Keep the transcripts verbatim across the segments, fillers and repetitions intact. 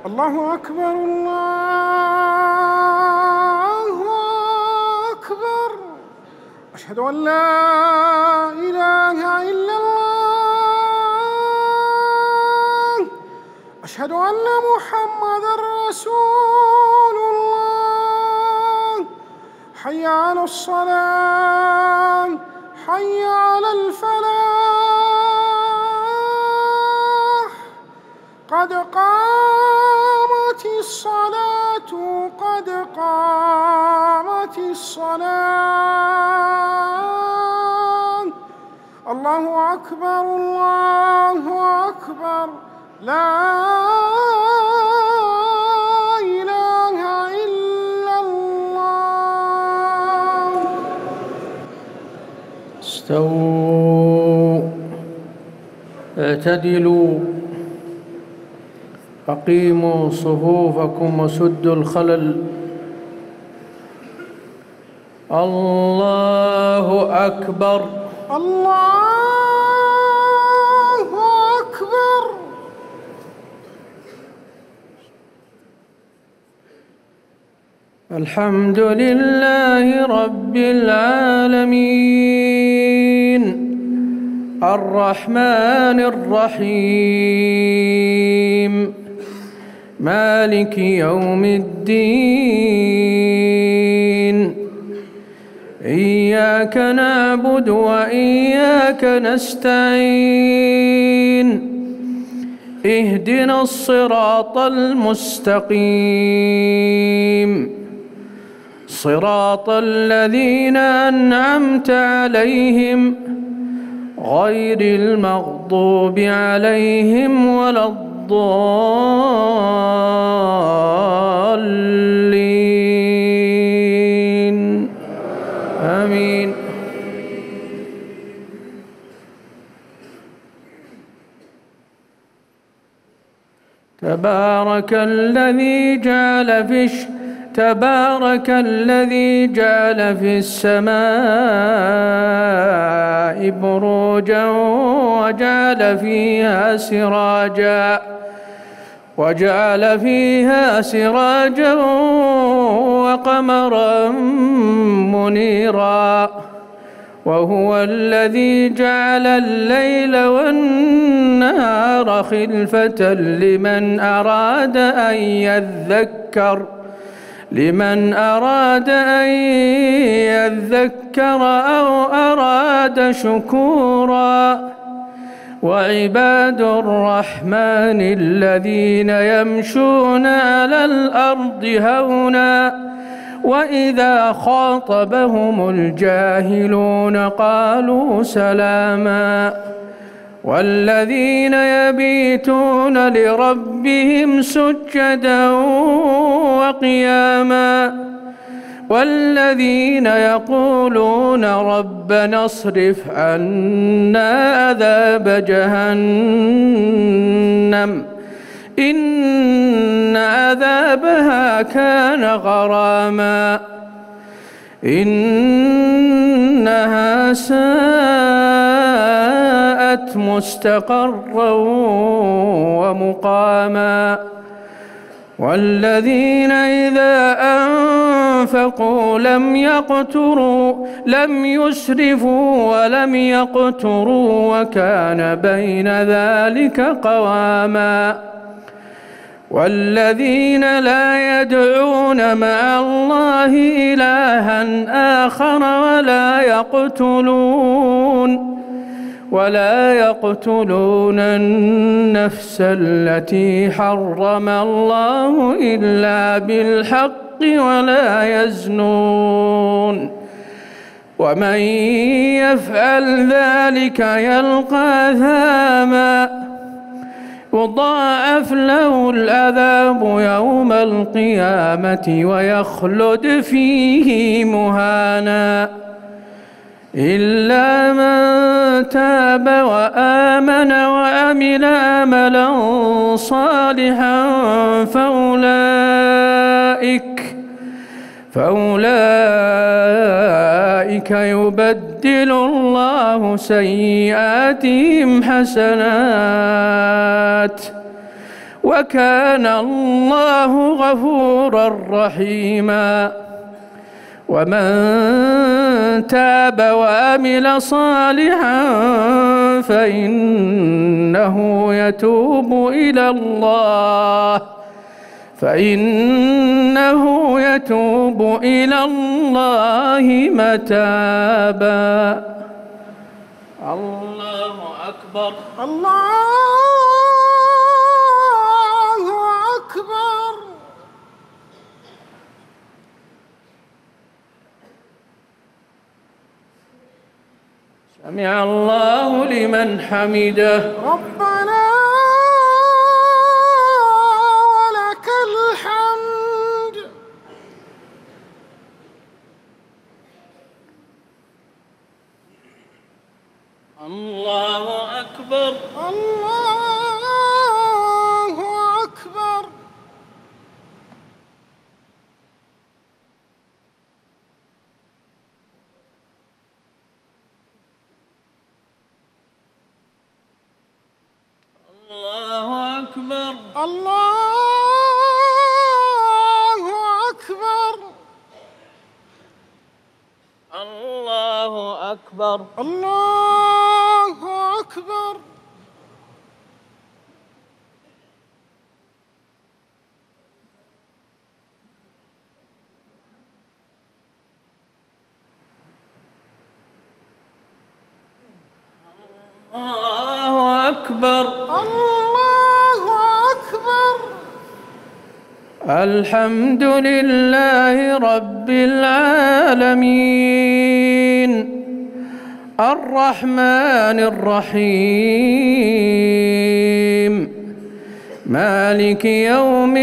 الله أكبر الله أكبر. أشهد أن لا إله إلا الله. أشهد أن محمدًا رسول الله. حي على الصلاة، حي على الفلاح، قد قامت الصلاة، قد قامت الصلاة. الله أكبر الله أكبر. لا إله إلا الله. استووا، اعتدلوا، أقيموا صفوفكم وسدوا الخلل. الله أكبر الله أكبر. الحمد لله رب العالمين الرحمن الرحيم مالك يوم الدين. إياك نعبد وإياك نستعين. اهدنا الصراط المستقيم صراط الذين أنعمت عليهم غير المغضوب عليهم ولا الضالين. آمين. تبارك الذي جعل في الش... تبارك الذي جعل في السماء بروجا وجعل فيها سراجا وجعل فيها سراجا وقمرا منيرا. وهو الذي جعل الليل والنهار خلفة لمن أراد أن يذكر لمن أراد أن يذكر أو أراد شكورا. وعباد الرحمن الذين يمشون على الأرض هونا وإذا خاطبهم الجاهلون قالوا سلاما. والذين يبيتون لربهم سجدا وقياما. والذين يقولون ربنا اصرف عنا عذاب جهنم إن عذابها كان غراما. إنها ساءت مستقرا ومقاما. والذين إذا أنفقوا لم يقتروا لم يسرفوا ولم يقتروا وكان بين ذلك قواما. والذين لا يدعون مع الله إلها آخر ولا يقتلون ولا يقتلون النفس التي حرم الله إلا بالحق ولا يزنون. ومن يفعل ذلك يلقى أثاما يضاعف له العذاب يوم القيامة ويخلد فيه مهانا. إلا من تاب وآمن وعمل عملا صالحا فأولئك فأولئك يبدل الله سيئاتهم حسنات وكان الله غفورا رحيما. ومن تاب وعمل صالحا فإنه يتوب إلى الله فإنه يتوب إلى الله متابا. الله أكبر. الله أكبر. سمع الله لمن حمده. ربنا ولك الحمد. الله أكبر. الله أكبر. الله أكبر. الله أكبر. الله أكبر. الله أكبر. الله أكبر. الله أكبر. الحمد لله رب العالمين الرحمن الرحيم مالك يوم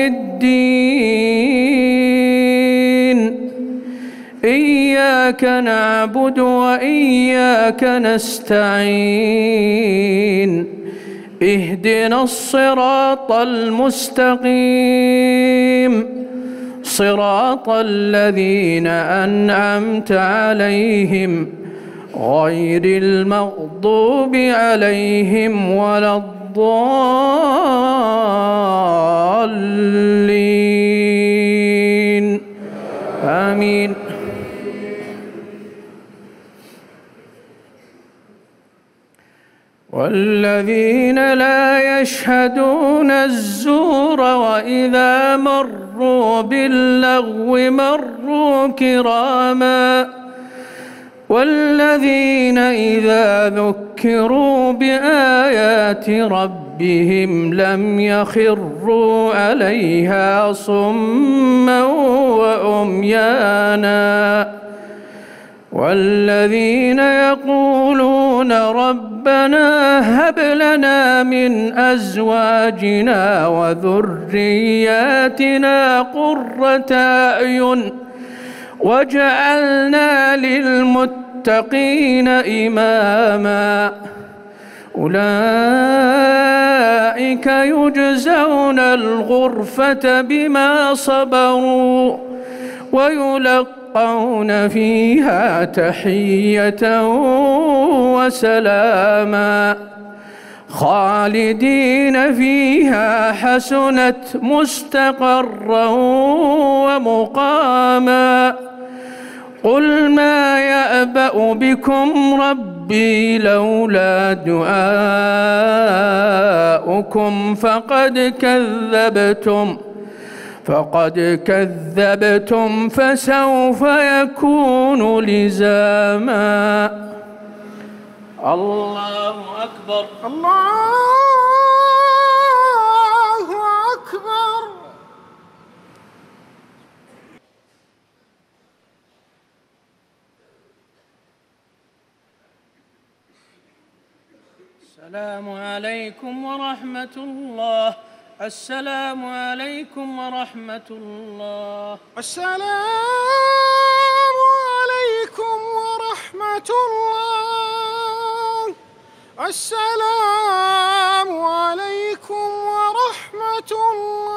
الدين. إياك نعبد وإياك نستعين. اهدنا الصراط المستقيم صراط الذين أنعمت عليهم غير المغضوب عليهم ولا الضالين. آمين. والذين لا يشهدون الزور وإذا مروا باللغو مروا كراما. والذين إذا ذكروا بآيات ربهم لم يخروا عليها صما وعميانا. والذين يقولون ربنا هب لنا من أزواجنا وذرياتنا قرة أعين واجعلنا للمتقين إماما. أولئك يجزون الغرفة بما صبروا ويلقون فيها تحية وسلاما خالدين فيها حسنت مستقرا ومقاما. قل ما يأبأ بكم ربي لولا دعاؤكم فقد كذبتم فقد كذبتم فسوف يكون لزاما. الله أكبر. الله أكبر. السلام عليكم ورحمة الله. السلام عليكم ورحمة الله. السلام عليكم ورحمة الله. السلام عليكم ورحمة الله.